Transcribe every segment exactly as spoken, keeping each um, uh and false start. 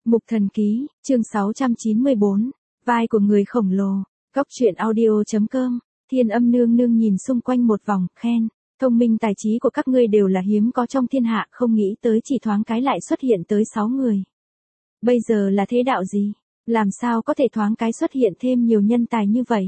Mục Thần Ký, chương sáu trăm chín mươi bốn, vai của người khổng lồ, Cốc truyện audio.com, Thiên Âm nương nương nhìn xung quanh một vòng, khen, thông minh tài trí của các ngươi đều là hiếm có trong thiên hạ, không nghĩ tới chỉ thoáng cái lại xuất hiện tới sáu người. Bây giờ là thế đạo gì? Làm sao có thể thoáng cái xuất hiện thêm nhiều nhân tài như vậy?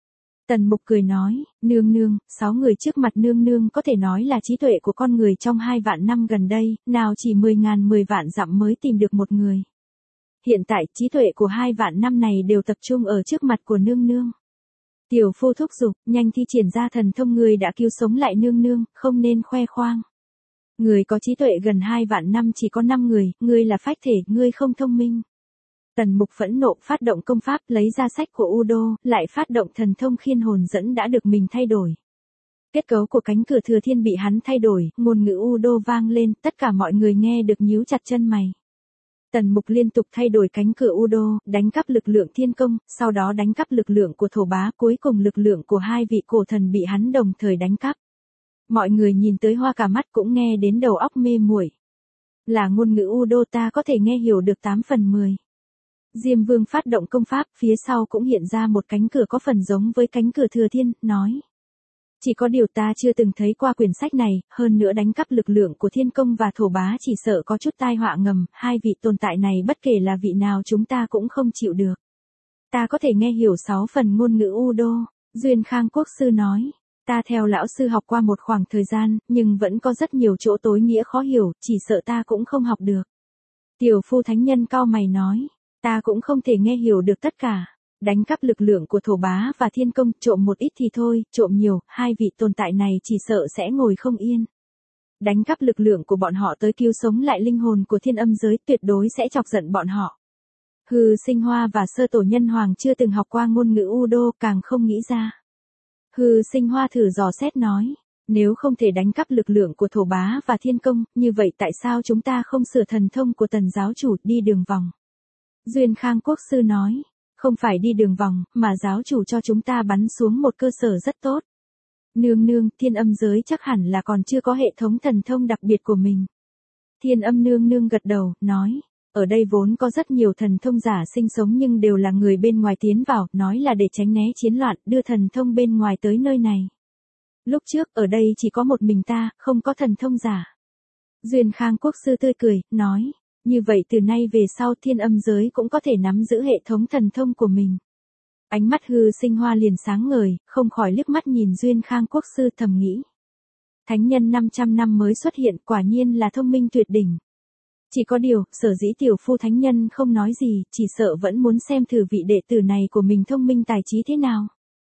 Tần Mục cười nói, nương nương, sáu người trước mặt nương nương có thể nói là trí tuệ của con người trong hai vạn năm gần đây, nào chỉ mười ngàn mười vạn dặm mới tìm được một người. Hiện tại, trí tuệ của hai vạn năm này đều tập trung ở trước mặt của nương nương. Tiểu phu thúc giục, nhanh thi triển ra thần thông, người đã cứu sống lại nương nương, không nên khoe khoang. Người có trí tuệ gần hai vạn năm chỉ có năm người, ngươi là phách thể, ngươi không thông minh. Tần Mục phẫn nộ phát động công pháp, lấy ra sách của Udo, lại phát động thần thông khiên hồn dẫn đã được mình thay đổi. Kết cấu của cánh cửa thừa thiên bị hắn thay đổi, ngôn ngữ Udo vang lên, tất cả mọi người nghe được nhíu chặt chân mày. Tần Mục liên tục thay đổi cánh cửa Udo, đánh cắp lực lượng thiên công, sau đó đánh cắp lực lượng của thổ bá, cuối cùng lực lượng của hai vị cổ thần bị hắn đồng thời đánh cắp. Mọi người nhìn tới hoa cả mắt, cũng nghe đến đầu óc mê muội. Là ngôn ngữ Udo ta có thể nghe hiểu được tám phần mười. Diêm Vương phát động công pháp, phía sau cũng hiện ra một cánh cửa có phần giống với cánh cửa thừa thiên, nói. Chỉ có điều ta chưa từng thấy qua quyển sách này, hơn nữa đánh cắp lực lượng của thiên công và thổ bá chỉ sợ có chút tai họa ngầm, hai vị tồn tại này bất kể là vị nào chúng ta cũng không chịu được. Ta có thể nghe hiểu sáu phần ngôn ngữ Udo, Duyên Khang Quốc sư nói. Ta theo lão sư học qua một khoảng thời gian, nhưng vẫn có rất nhiều chỗ tối nghĩa khó hiểu, chỉ sợ ta cũng không học được. Tiểu phu thánh nhân cau mày nói. Ta cũng không thể nghe hiểu được tất cả. Đánh cắp lực lượng của thổ bá và thiên công, trộm một ít thì thôi, trộm nhiều, hai vị tồn tại này chỉ sợ sẽ ngồi không yên. Đánh cắp lực lượng của bọn họ tới cứu sống lại linh hồn của thiên âm giới, tuyệt đối sẽ chọc giận bọn họ. Hừ, Sinh Hoa và Sơ Tổ Nhân Hoàng chưa từng học qua ngôn ngữ Udo, càng không nghĩ ra. Hừ, Sinh Hoa thử dò xét nói, nếu không thể đánh cắp lực lượng của thổ bá và thiên công, như vậy tại sao chúng ta không sửa thần thông của Tần giáo chủ, đi đường vòng? Duyên Khang Quốc sư nói, không phải đi đường vòng, mà giáo chủ cho chúng ta bắn xuống một cơ sở rất tốt. Nương nương, thiên âm giới chắc hẳn là còn chưa có hệ thống thần thông đặc biệt của mình. Thiên âm nương nương gật đầu, nói, ở đây vốn có rất nhiều thần thông giả sinh sống nhưng đều là người bên ngoài tiến vào, nói là để tránh né chiến loạn, đưa thần thông bên ngoài tới nơi này. Lúc trước, ở đây chỉ có một mình ta, không có thần thông giả. Duyên Khang Quốc sư tươi cười, nói. Như vậy từ nay về sau thiên âm giới cũng có thể nắm giữ hệ thống thần thông của mình. Ánh mắt Hư Sinh Hoa liền sáng ngời, không khỏi liếc mắt nhìn Duyên Khang Quốc sư, thầm nghĩ. Thánh nhân năm trăm năm mới xuất hiện, quả nhiên là thông minh tuyệt đỉnh. Chỉ có điều, sở dĩ tiểu phu thánh nhân không nói gì, chỉ sợ vẫn muốn xem thử vị đệ tử này của mình thông minh tài trí thế nào.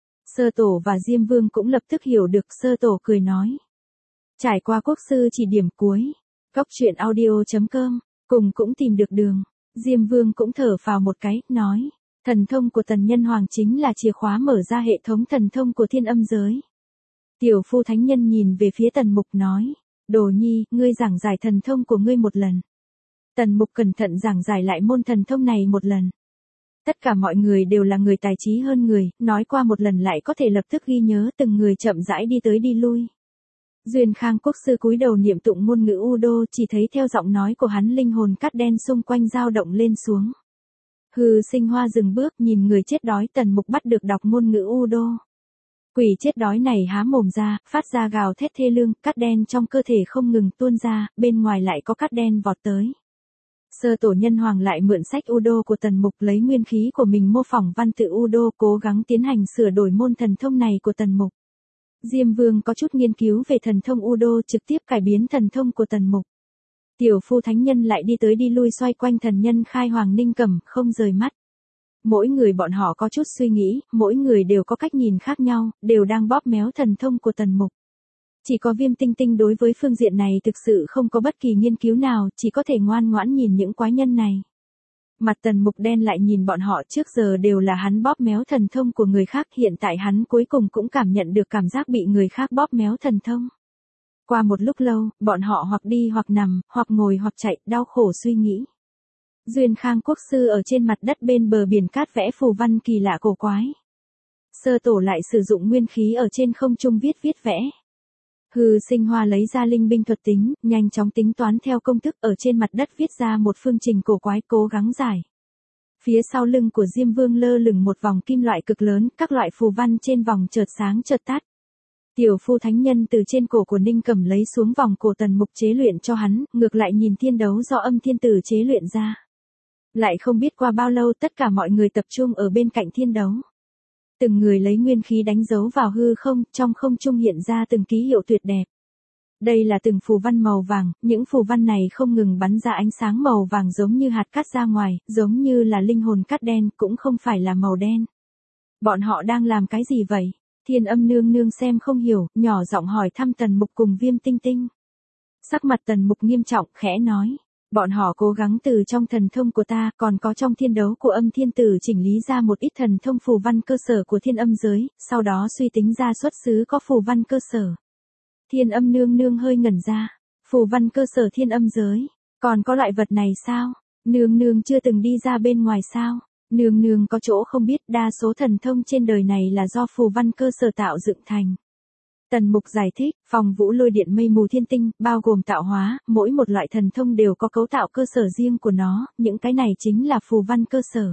Sơ Tổ và Diêm Vương cũng lập tức hiểu được, Sơ Tổ cười nói. Trải qua quốc sư chỉ điểm cuối, Cốc truyện audio.com. Cùng cũng tìm được đường, Diêm Vương cũng thở phào một cái, nói, thần thông của Tần Nhân Hoàng chính là chìa khóa mở ra hệ thống thần thông của thiên âm giới. Tiểu phu thánh nhân nhìn về phía Tần Mục nói, Đồ Nhi, ngươi giảng giải thần thông của ngươi một lần. Tần Mục cẩn thận giảng giải lại môn thần thông này một lần. Tất cả mọi người đều là người tài trí hơn người, nói qua một lần lại có thể lập tức ghi nhớ, từng người chậm rãi đi tới đi lui. Duyên Khang Quốc sư cúi đầu niệm tụng ngôn ngữ Udo, chỉ thấy theo giọng nói của hắn linh hồn cát đen xung quanh dao động lên xuống. Hừ, Sinh Hoa dừng bước, nhìn người chết đói. Tần Mục bắt được đọc ngôn ngữ Udo. Quỷ chết đói này há mồm ra, phát ra gào thét thê lương, cát đen trong cơ thể không ngừng tuôn ra, bên ngoài lại có cát đen vọt tới. Sơ Tổ Nhân Hoàng lại mượn sách Udo của Tần Mục, lấy nguyên khí của mình mô phỏng văn tự Udo, cố gắng tiến hành sửa đổi môn thần thông này của Tần Mục. Diêm Vương có chút nghiên cứu về thần thông Udo, trực tiếp cải biến thần thông của Tần Mục. Tiểu phu thánh nhân lại đi tới đi lui xoay quanh thần nhân Khai Hoàng Ninh Cẩm, không rời mắt. Mỗi người bọn họ có chút suy nghĩ, mỗi người đều có cách nhìn khác nhau, đều đang bóp méo thần thông của Tần Mục. Chỉ có Viêm Tinh Tinh đối với phương diện này thực sự không có bất kỳ nghiên cứu nào, chỉ có thể ngoan ngoãn nhìn những quái nhân này. Mặt Tần Mục đen lại nhìn bọn họ, trước giờ đều là hắn bóp méo thần thông của người khác, hiện tại hắn cuối cùng cũng cảm nhận được cảm giác bị người khác bóp méo thần thông. Qua một lúc lâu, bọn họ hoặc đi hoặc nằm, hoặc ngồi hoặc chạy, đau khổ suy nghĩ. Duyên Khang Quốc sư ở trên mặt đất bên bờ biển cát vẽ phù văn kỳ lạ cổ quái. Sơ Tổ lại sử dụng nguyên khí ở trên không trung viết viết vẽ. Hư Sinh Hoa lấy ra linh binh thuật tính, nhanh chóng tính toán theo công thức ở trên mặt đất viết ra một phương trình cổ quái cố gắng giải. Phía sau lưng của Diêm Vương lơ lửng một vòng kim loại cực lớn, các loại phù văn trên vòng chợt sáng chợt tắt. Tiểu Phu Thánh Nhân từ trên cổ của Ninh Cẩm lấy xuống vòng cổ Tần Mục chế luyện cho hắn, ngược lại nhìn thiên đấu do Âm Thiên Tử chế luyện ra. Lại không biết qua bao lâu tất cả mọi người tập trung ở bên cạnh thiên đấu. Từng người lấy nguyên khí đánh dấu vào hư không, trong không trung hiện ra từng ký hiệu tuyệt đẹp. Đây là từng phù văn màu vàng, những phù văn này không ngừng bắn ra ánh sáng màu vàng giống như hạt cát ra ngoài, giống như là linh hồn cát đen, cũng không phải là màu đen. Bọn họ đang làm cái gì vậy? Thiên Âm nương nương xem không hiểu, nhỏ giọng hỏi thăm Tần Mục cùng Viêm Tinh Tinh. Sắc mặt Tần Mục nghiêm trọng, khẽ nói. Bọn họ cố gắng từ trong thần thông của ta, còn có trong thiên đấu của Âm Thiên Tử chỉnh lý ra một ít thần thông phù văn cơ sở của thiên âm giới, sau đó suy tính ra xuất xứ có phù văn cơ sở. Thiên Âm nương nương hơi ngẩn ra. Phù văn cơ sở thiên âm giới. Còn có loại vật này sao? Nương nương chưa từng đi ra bên ngoài sao? Nương nương có chỗ không biết, đa số thần thông trên đời này là do phù văn cơ sở tạo dựng thành. Tần Mục giải thích, Phong Vũ Lôi Điện Mây Mù Thiên Tinh, bao gồm tạo hóa, mỗi một loại thần thông đều có cấu tạo cơ sở riêng của nó, những cái này chính là phù văn cơ sở.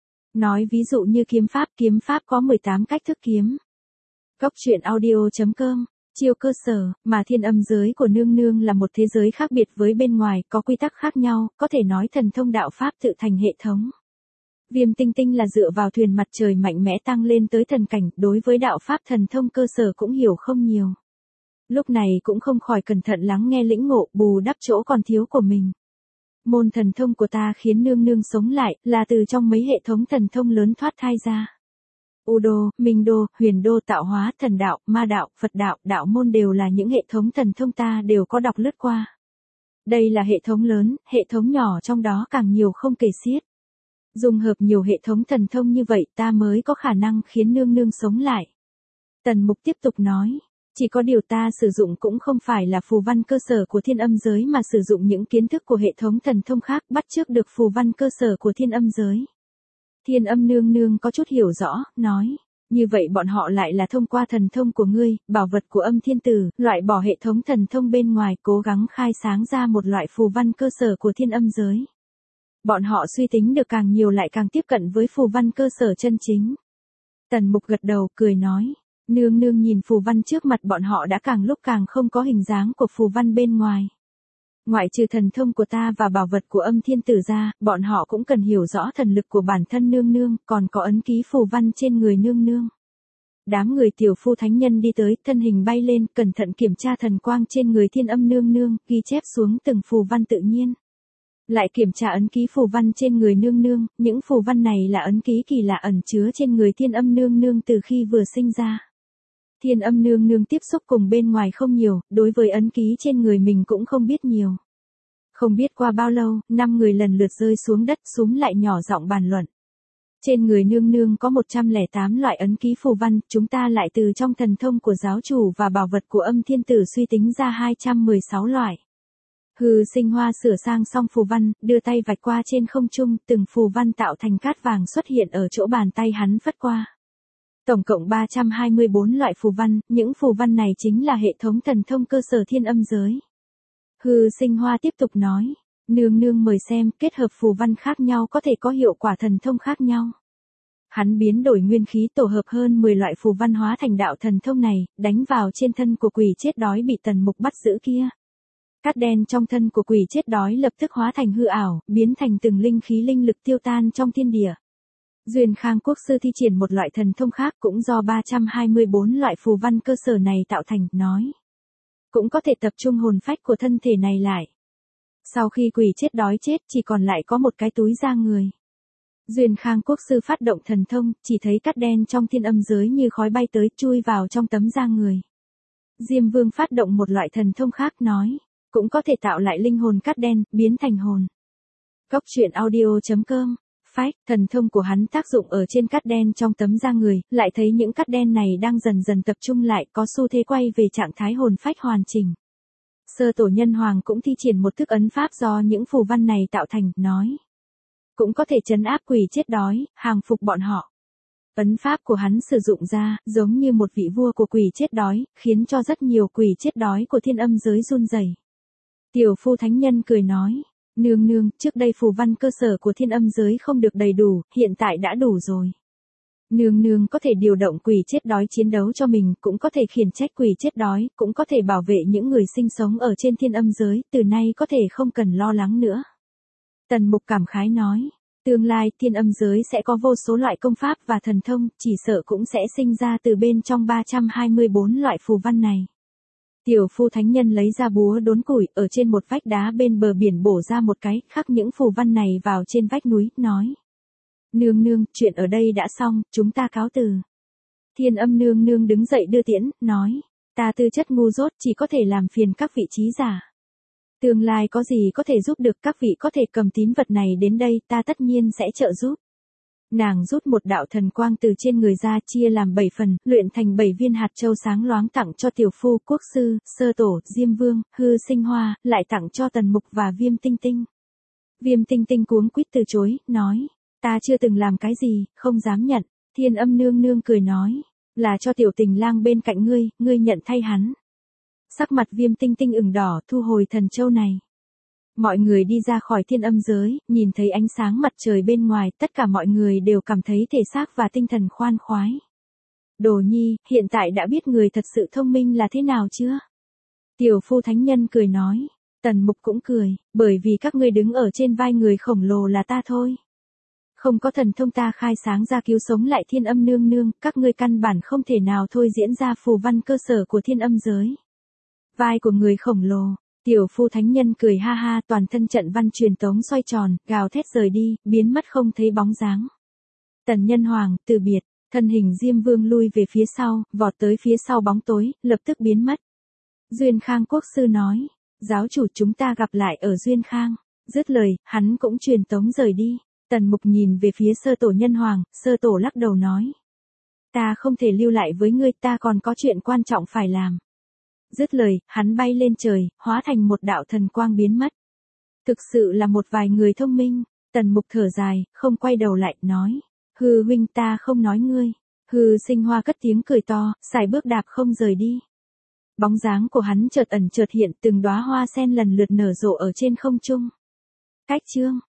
Nói ví dụ như kiếm pháp, kiếm pháp có mười tám cách thức kiếm. Cốc truyện audio chấm com, chiêu cơ sở, mà thiên âm giới của nương nương là một thế giới khác biệt với bên ngoài, có quy tắc khác nhau, có thể nói thần thông đạo pháp tự thành hệ thống. Viêm Tinh Tinh là dựa vào thuyền mặt trời mạnh mẽ tăng lên tới thần cảnh, đối với đạo pháp thần thông cơ sở cũng hiểu không nhiều. Lúc này cũng không khỏi cẩn thận lắng nghe lĩnh ngộ, bù đắp chỗ còn thiếu của mình. Môn thần thông của ta khiến nương nương sống lại, là từ trong mấy hệ thống thần thông lớn thoát thai ra. U đô, Minh đô, Huyền đô, tạo hóa, thần đạo, ma đạo, Phật đạo, đạo môn đều là những hệ thống thần thông ta đều có đọc lướt qua. Đây là hệ thống lớn, hệ thống nhỏ trong đó càng nhiều không kể xiết. Dùng hợp nhiều hệ thống thần thông như vậy ta mới có khả năng khiến nương nương sống lại. Tần Mục tiếp tục nói, chỉ có điều ta sử dụng cũng không phải là phù văn cơ sở của thiên âm giới mà sử dụng những kiến thức của hệ thống thần thông khác bắt chước được phù văn cơ sở của thiên âm giới. Thiên Âm nương nương có chút hiểu rõ, nói, như vậy bọn họ lại là thông qua thần thông của ngươi, bảo vật của Âm Thiên Tử, loại bỏ hệ thống thần thông bên ngoài cố gắng khai sáng ra một loại phù văn cơ sở của thiên âm giới. Bọn họ suy tính được càng nhiều lại càng tiếp cận với phù văn cơ sở chân chính. Tần Mục gật đầu, cười nói, nương nương nhìn phù văn trước mặt bọn họ đã càng lúc càng không có hình dáng của phù văn bên ngoài. Ngoại trừ thần thông của ta và bảo vật của Âm Thiên Tử ra, bọn họ cũng cần hiểu rõ thần lực của bản thân nương nương, còn có ấn ký phù văn trên người nương nương. Đám người Tiểu Phu Thánh Nhân đi tới, thân hình bay lên, cẩn thận kiểm tra thần quang trên người Thiên Âm nương nương, ghi chép xuống từng phù văn tự nhiên. Lại kiểm tra ấn ký phù văn trên người nương nương, những phù văn này là ấn ký kỳ lạ ẩn chứa trên người Thiên Âm nương nương từ khi vừa sinh ra. Thiên Âm nương nương tiếp xúc cùng bên ngoài không nhiều, đối với ấn ký trên người mình cũng không biết nhiều. Không biết qua bao lâu, năm người lần lượt rơi xuống đất, súm lại nhỏ giọng bàn luận. Trên người nương nương có một trăm lẻ tám loại ấn ký phù văn, chúng ta lại từ trong thần thông của giáo chủ và bảo vật của Âm Thiên Tử suy tính ra hai trăm mười sáu loại. Hư Sinh Hoa sửa sang xong phù văn, đưa tay vạch qua trên không trung, từng phù văn tạo thành cát vàng xuất hiện ở chỗ bàn tay hắn phất qua. Tổng cộng ba trăm hai mươi bốn loại phù văn, những phù văn này chính là hệ thống thần thông cơ sở thiên âm giới. Hư Sinh Hoa tiếp tục nói, nương nương mời xem, kết hợp phù văn khác nhau có thể có hiệu quả thần thông khác nhau. Hắn biến đổi nguyên khí tổ hợp hơn mười loại phù văn hóa thành đạo thần thông này, đánh vào trên thân của quỷ chết đói bị Tần Mục bắt giữ kia. Cát đen trong thân của quỷ chết đói lập tức hóa thành hư ảo, biến thành từng linh khí linh lực tiêu tan trong thiên địa. Duyên Khang Quốc sư thi triển một loại thần thông khác cũng do ba trăm hai mươi bốn loại phù văn cơ sở này tạo thành, nói. Cũng có thể tập trung hồn phách của thân thể này lại. Sau khi quỷ chết đói chết chỉ còn lại có một cái túi da người. Duyên Khang Quốc sư phát động thần thông, chỉ thấy cát đen trong thiên âm giới như khói bay tới chui vào trong tấm da người. Diêm Vương phát động một loại thần thông khác, nói. Cũng có thể tạo lại linh hồn cát đen, biến thành hồn. Cốc truyện audio chấm com, phách, thần thông của hắn tác dụng ở trên cát đen trong tấm da người, lại thấy những cát đen này đang dần dần tập trung lại, có xu thế quay về trạng thái hồn phách hoàn chỉnh. Sơ tổ nhân hoàng cũng thi triển một thức ấn pháp do những phù văn này tạo thành, nói. Cũng có thể trấn áp quỷ chết đói, hàng phục bọn họ. Ấn pháp của hắn sử dụng ra, giống như một vị vua của quỷ chết đói, khiến cho rất nhiều quỷ chết đói của thiên âm giới run rẩy. Tiểu phu thánh nhân cười nói, nương nương, trước đây phù văn cơ sở của thiên âm giới không được đầy đủ, hiện tại đã đủ rồi. Nương nương có thể điều động quỷ chết đói chiến đấu cho mình, cũng có thể khiển trách quỷ chết đói, cũng có thể bảo vệ những người sinh sống ở trên thiên âm giới, từ nay có thể không cần lo lắng nữa. Tần Mục cảm khái nói, tương lai thiên âm giới sẽ có vô số loại công pháp và thần thông, chỉ sợ cũng sẽ sinh ra từ bên trong ba trăm hai mươi bốn loại phù văn này. Tiểu phu thánh nhân lấy ra búa đốn củi, ở trên một vách đá bên bờ biển bổ ra một cái, khắc những phù văn này vào trên vách núi, nói. Nương nương, chuyện ở đây đã xong, chúng ta cáo từ. Thiên âm nương nương đứng dậy đưa tiễn, nói, ta tư chất ngu dốt, chỉ có thể làm phiền các vị trí giả. Tương lai có gì có thể giúp được các vị có thể cầm tín vật này đến đây, ta tất nhiên sẽ trợ giúp. Nàng rút một đạo thần quang từ trên người ra, chia làm bảy phần, luyện thành bảy viên hạt châu sáng loáng tặng cho tiểu phu, quốc sư, sơ tổ, diêm vương, hư sinh hoa, lại tặng cho Tần Mục và Viêm Tinh Tinh. Viêm Tinh Tinh cuống quýt từ chối, nói, ta chưa từng làm cái gì, không dám nhận. Thiên âm nương nương cười nói, là cho tiểu tình lang bên cạnh ngươi, ngươi nhận thay hắn. Sắc mặt Viêm Tinh Tinh ửng đỏ, thu hồi thần châu này. Mọi người đi ra khỏi thiên âm giới, nhìn thấy ánh sáng mặt trời bên ngoài, tất cả mọi người đều cảm thấy thể xác và tinh thần khoan khoái. Đồ nhi, hiện tại đã biết người thật sự thông minh là thế nào chưa? Tiểu phu thánh nhân cười nói, Tần Mục cũng cười, bởi vì các ngươi đứng ở trên vai người khổng lồ là ta thôi. Không có thần thông ta khai sáng ra cứu sống lại thiên âm nương nương, các ngươi căn bản không thể nào thôi diễn ra phù văn cơ sở của thiên âm giới. Vai của người khổng lồ. Tiểu phu thánh nhân cười ha ha, toàn thân trận văn truyền tống xoay tròn, gào thét rời đi, biến mất không thấy bóng dáng. Tần Nhân Hoàng, từ biệt, thân hình Diêm Vương lui về phía sau, vọt tới phía sau bóng tối, lập tức biến mất. Duyên Khang quốc sư nói, giáo chủ chúng ta gặp lại ở Duyên Khang. Dứt lời, hắn cũng truyền tống rời đi. Tần Mục nhìn về phía sơ tổ Nhân Hoàng, sơ tổ lắc đầu nói. Ta không thể lưu lại với ngươi, ta còn có chuyện quan trọng phải làm. Dứt lời, hắn bay lên trời, hóa thành một đạo thần quang biến mất. Thực sự là một vài người thông minh. Tần Mục thở dài, không quay đầu lại, nói. Hư huynh, ta không nói ngươi. Hư Sinh Hoa cất tiếng cười to, sải bước đạp không rời đi. Bóng dáng của hắn chợt ẩn chợt hiện, từng đóa hoa sen lần lượt nở rộ ở trên không trung. Cách chương